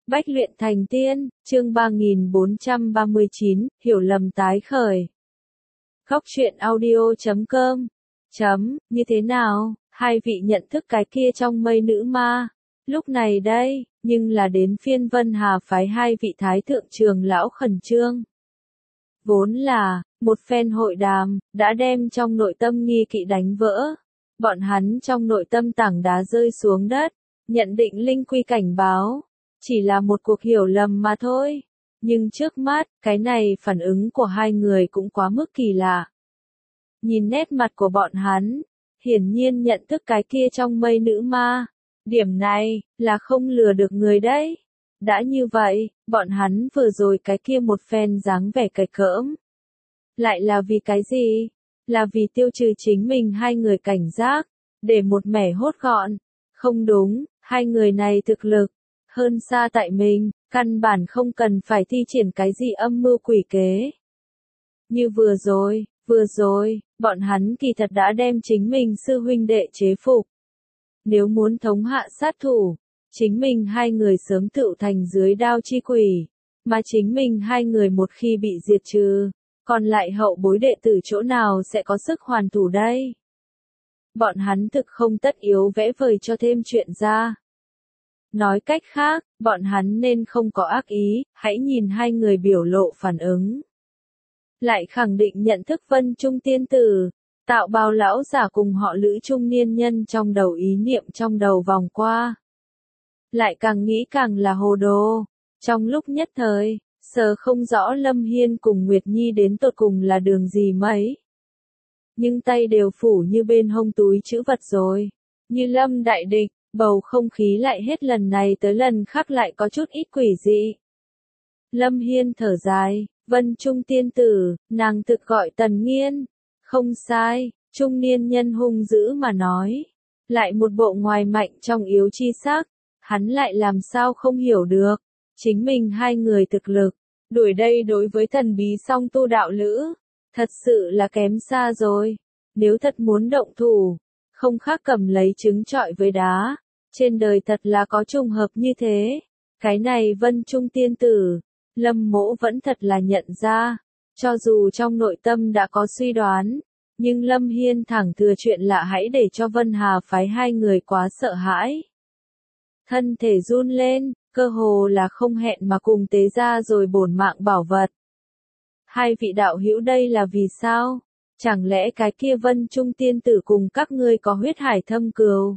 Bách luyện thành tiên, chương 3439, hiểu lầm tái khởi. Góc truyện audio.com. Như thế nào, hai vị nhận thức cái kia trong mây nữ ma. Lúc này đây, nhưng là đến phiên Vân Hà phái hai vị thái thượng trường lão khẩn trương. Vốn là, một phen hội đàm, đã đem trong nội tâm nghi kỵ đánh vỡ. Bọn hắn trong nội tâm tảng đá rơi xuống đất, nhận định linh quy cảnh báo. Chỉ là một cuộc hiểu lầm mà thôi. Nhưng trước mắt, cái này phản ứng của hai người cũng quá mức kỳ lạ. Nhìn nét mặt của bọn hắn, hiển nhiên nhận thức cái kia trong mây nữ ma. Điểm này, là không lừa được người đấy. Đã như vậy, bọn hắn vừa rồi cái kia một phen dáng vẻ cạch cỡm. Lại là vì cái gì? Là vì tiêu trừ chính mình hai người cảnh giác, để một mẻ hốt gọn. Không đúng, hai người này thực lực hơn xa tại mình, căn bản không cần phải thi triển cái gì âm mưu quỷ kế. Như vừa rồi, bọn hắn kỳ thật đã đem chính mình sư huynh đệ chế phục. Nếu muốn thống hạ sát thủ, chính mình hai người sớm tựu thành dưới đao chi quỷ, mà chính mình hai người một khi bị diệt trừ, còn lại hậu bối đệ tử chỗ nào sẽ có sức hoàn thủ đây? Bọn hắn thực không tất yếu vẽ vời cho thêm chuyện ra. Nói cách khác, bọn hắn nên không có ác ý, hãy nhìn hai người biểu lộ phản ứng. Lại khẳng định nhận thức Vân Trung tiên tử, tạo bào lão giả cùng họ Lữ trung niên nhân trong đầu ý niệm trong đầu vòng qua. Lại càng nghĩ càng là hồ đồ, trong lúc nhất thời, sờ không rõ Lâm Hiên cùng Nguyệt Nhi đến tột cùng là đường gì mấy. Nhưng tay đều phủ như bên hông túi trữ vật rồi, như Lâm đại địch. Bầu không khí lại hết lần này tới lần khác lại có chút ít quỷ dị. Lâm Hiên thở dài, Vân Trung tiên tử, nàng thực gọi Tần Nghiên. Không sai, trung niên nhân hung dữ mà nói. Lại một bộ ngoài mạnh trong yếu chi sắc, hắn lại làm sao không hiểu được. Chính mình hai người thực lực, đuổi đây đối với thần bí song tu đạo lữ. Thật sự là kém xa rồi, nếu thật muốn động thủ. Không khác cầm lấy trứng trọi với đá. Trên đời thật là có trùng hợp như thế. Cái này Vân Trung tiên tử, Lâm Mỗ vẫn thật là nhận ra. Cho dù trong nội tâm đã có suy đoán, nhưng Lâm Hiên thẳng thừa chuyện lạ hãy để cho Vân Hà phái hai người quá sợ hãi. Thân thể run lên, cơ hồ là không hẹn mà cùng tế ra rồi bổn mạng bảo vật. Hai vị đạo hữu đây là vì sao? Chẳng lẽ cái kia Vân Trung tiên tử cùng các ngươi có huyết hải thâm cừu?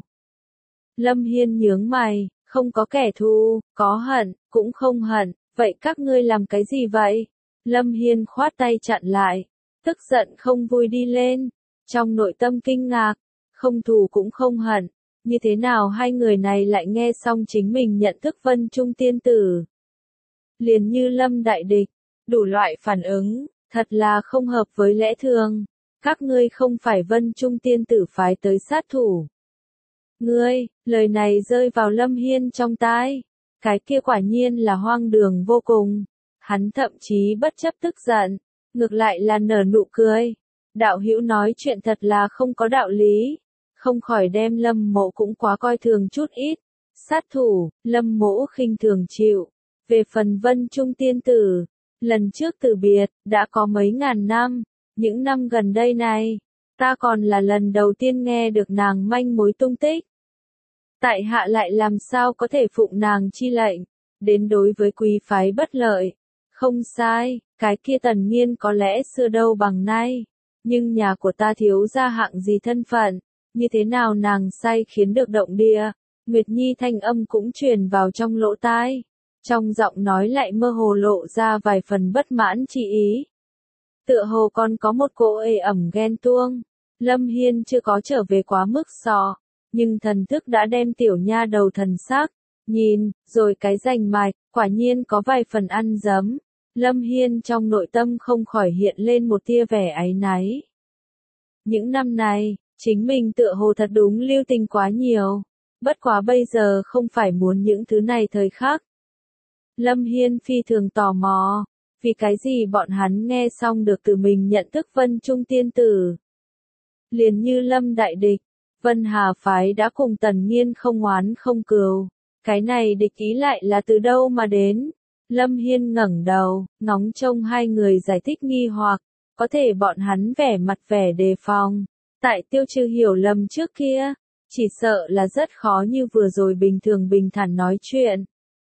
Lâm Hiên nhướng mày, không có kẻ thù, có hận, cũng không hận, vậy các ngươi làm cái gì vậy? Lâm Hiên khoát tay chặn lại, tức giận không vui đi lên, trong nội tâm kinh ngạc, không thù cũng không hận, như thế nào hai người này lại nghe xong chính mình nhận thức Vân Trung tiên tử? Liền như Lâm đại địch, đủ loại phản ứng, thật là không hợp với lẽ thường, các ngươi không phải Vân Trung tiên tử phái tới sát thủ. Ngươi, lời này rơi vào Lâm Hiên trong tai. Cái kia quả nhiên là hoang đường vô cùng. Hắn thậm chí bất chấp tức giận, ngược lại là nở nụ cười. Đạo hữu nói chuyện thật là không có đạo lý. Không khỏi đem Lâm Mỗ cũng quá coi thường chút ít. Sát thủ, Lâm Mỗ khinh thường chịu. Về phần Vân Trung tiên tử, lần trước từ biệt, đã có mấy ngàn năm. Những năm gần đây này, ta còn là lần đầu tiên nghe được nàng manh mối tung tích. Tại hạ lại làm sao có thể phụng nàng chi lệnh, đến đối với quý phái bất lợi. Không sai, cái kia Tần Nghiên có lẽ xưa đâu bằng nay, nhưng nhà của ta thiếu gia hạng gì thân phận, như thế nào nàng say khiến được động địa. Nguyệt Nhi thanh âm cũng truyền vào trong lỗ tai, trong giọng nói lại mơ hồ lộ ra vài phần bất mãn chi ý. Tựa hồ còn có một cỗ ê ẩm ghen tuông. Lâm Hiên chưa có trở về quá mức sọ. Nhưng thần thức đã đem tiểu nha đầu thần sắc, nhìn, rồi cái rành mạch, quả nhiên có vài phần ăn dấm. Lâm Hiên trong nội tâm không khỏi hiện lên một tia vẻ áy náy. Những năm này, chính mình tựa hồ thật đúng lưu tình quá nhiều. Bất quá bây giờ không phải muốn những thứ này thời khắc. Lâm Hiên phi thường tò mò, vì cái gì bọn hắn nghe xong được từ mình nhận thức Vân Trung tiên tử. Liền như Lâm đại địch. Vân Hà phái đã cùng Tần Nghiên không oán không cừu, Cái này địch ý lại là từ đâu mà đến? Lâm Hiên ngẩng đầu, ngóng trông hai người giải thích nghi hoặc, có thể bọn hắn vẻ mặt vẻ đề phòng. Tại tiêu trừ hiểu lầm trước kia, chỉ sợ là rất khó như vừa rồi bình thường bình thản nói chuyện.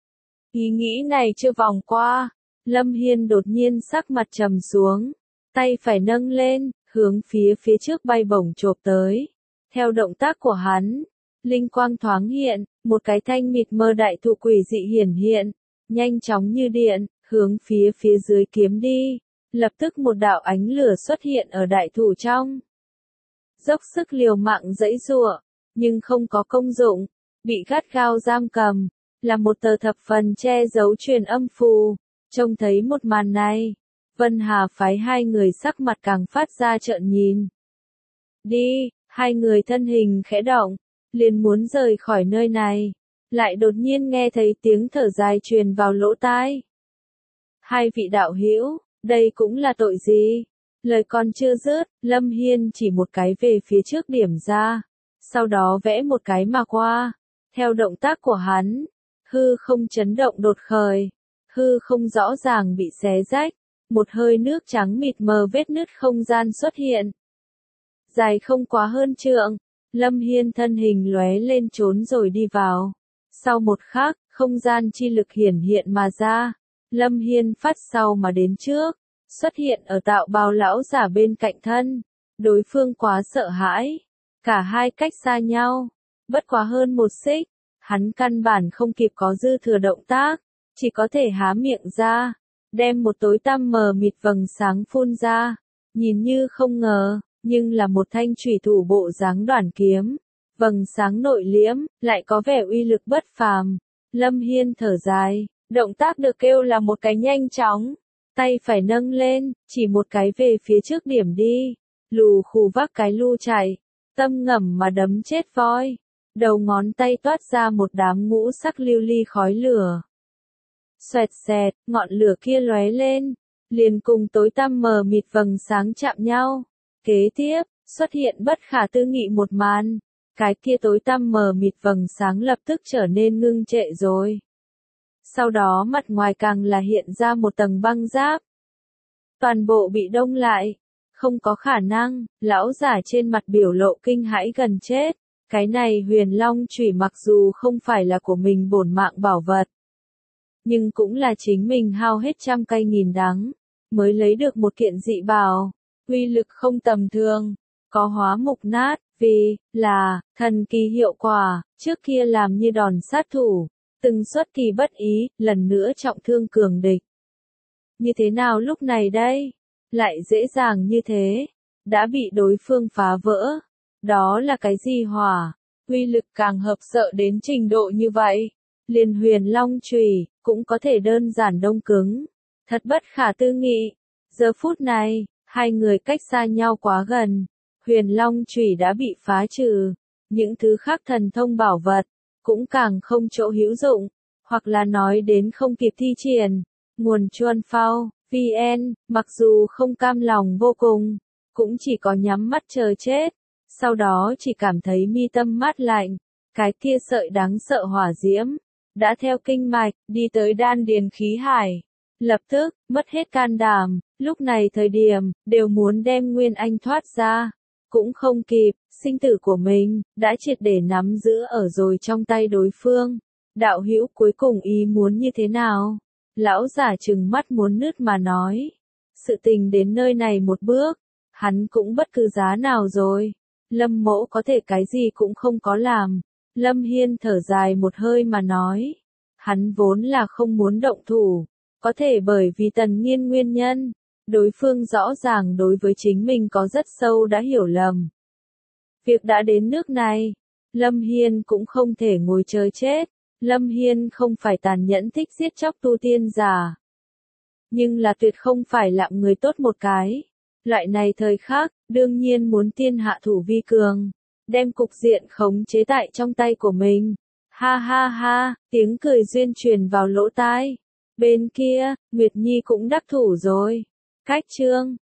Ý nghĩ này chưa vòng qua, Lâm Hiên đột nhiên sắc mặt trầm xuống, tay phải nâng lên, hướng phía trước bay bổng chộp tới. Theo động tác của hắn, linh quang thoáng hiện, một cái thanh mịt mờ đại thụ quỷ dị hiển hiện, nhanh chóng như điện, hướng phía dưới kiếm đi. Lập tức một đạo ánh lửa xuất hiện ở đại thụ trong. Dốc sức liều mạng giãy giụa, nhưng không có công dụng, bị gắt gao giam cầm, là một tờ thập phần che giấu truyền âm phù. Trông thấy một màn này, Vân Hà phái hai người sắc mặt càng phát ra trợn nhìn. Đi, hai người thân hình khẽ động, liền muốn rời khỏi nơi này, lại đột nhiên nghe thấy tiếng thở dài truyền vào lỗ tai. Hai vị đạo hữu, đây cũng là tội gì? Lời còn chưa dứt, Lâm Hiên chỉ một cái về phía trước điểm ra, sau đó vẽ một cái mà qua. Theo động tác của hắn, hư không chấn động đột khởi, hư không rõ ràng bị xé rách, một hơi nước trắng mịt mờ vết nứt không gian xuất hiện. Dài không quá hơn trượng, Lâm Hiên thân hình lóe lên trốn rồi đi vào. Sau một khắc, không gian chi lực hiển hiện mà ra, Lâm Hiên phát sau mà đến trước, xuất hiện ở tạo bào lão giả bên cạnh thân. Đối phương quá sợ hãi, cả hai cách xa nhau, bất quá hơn một xích, hắn căn bản không kịp có dư thừa động tác, chỉ có thể há miệng ra, đem một tối tăm mờ mịt vầng sáng phun ra, nhìn như không ngờ, nhưng là một thanh chủy thủ bộ dáng đoản kiếm, vầng sáng nội liễm, lại có vẻ uy lực bất phàm. Lâm Hiên thở dài, động tác được kêu là một cái nhanh chóng, tay phải nâng lên, chỉ một cái về phía trước điểm đi, lù khù vác cái lu chạy, tâm ngầm mà đấm chết voi, đầu ngón tay toát ra một đám ngũ sắc lưu ly khói lửa. Xoẹt xẹt, ngọn lửa kia lóe lên, liền cùng tối tăm mờ mịt vầng sáng chạm nhau. Kế tiếp, xuất hiện bất khả tư nghị một màn, cái kia tối tăm mờ mịt vầng sáng lập tức trở nên ngưng trệ rồi. Sau đó mặt ngoài càng là hiện ra một tầng băng giáp. Toàn bộ bị đông lại, không có khả năng, lão giả trên mặt biểu lộ kinh hãi gần chết. Cái này Huyền Long chủy mặc dù không phải là của mình bổn mạng bảo vật, nhưng cũng là chính mình hao hết trăm cây nghìn đắng, mới lấy được một kiện dị bảo, uy lực không tầm thường, có hóa mục nát, vì là thần kỳ hiệu quả, trước kia làm như đòn sát thủ, từng xuất kỳ bất ý, lần nữa trọng thương cường địch. Như thế nào lúc này đây? Lại dễ dàng như thế, đã bị đối phương phá vỡ. Đó là cái gì hỏa? Uy lực càng hợp sợ đến trình độ như vậy. Liền Huyền Long chùy cũng có thể đơn giản đông cứng. Thật bất khả tư nghị. Giờ phút này, hai người cách xa nhau quá gần. Huyền Long chùy đã bị phá trừ. Những thứ khác thần thông bảo vật, cũng càng không chỗ hữu dụng. Hoặc là nói đến không kịp thi triển. Nguồn Chuan Phao, VN, mặc dù không cam lòng vô cùng, cũng chỉ có nhắm mắt chờ chết. Sau đó chỉ cảm thấy mi tâm mát lạnh, cái kia sợi đáng sợ hỏa diễm, đã theo kinh mạch, đi tới đan điền khí hải. Lập tức, mất hết can đảm, lúc này thời điểm, đều muốn đem Nguyên Anh thoát ra. Cũng không kịp, sinh tử của mình, đã triệt để nắm giữ ở rồi trong tay đối phương. Đạo hữu cuối cùng ý muốn như thế nào? Lão giả trừng mắt muốn nứt mà nói. Sự tình đến nơi này một bước, hắn cũng bất cứ giá nào rồi. Lâm mỗ có thể cái gì cũng không có làm. Lâm Hiên thở dài một hơi mà nói. Hắn vốn là không muốn động thủ. Có thể bởi vì Tần Nghiên nguyên nhân. Đối phương rõ ràng đối với chính mình có rất sâu đã hiểu lầm. Việc đã đến nước này. Lâm Hiên cũng không thể ngồi chờ chết. Lâm Hiên không phải tàn nhẫn thích giết chóc tu tiên giả. Nhưng là tuyệt không phải lạm người tốt một cái. Loại này thời khắc, đương nhiên muốn tiên hạ thủ vi cường. Đem cục diện khống chế tại trong tay của mình. Ha ha ha, tiếng cười duyên truyền vào lỗ tai. Bên kia, Nguyệt Nhi cũng đắc thủ rồi. Cách chương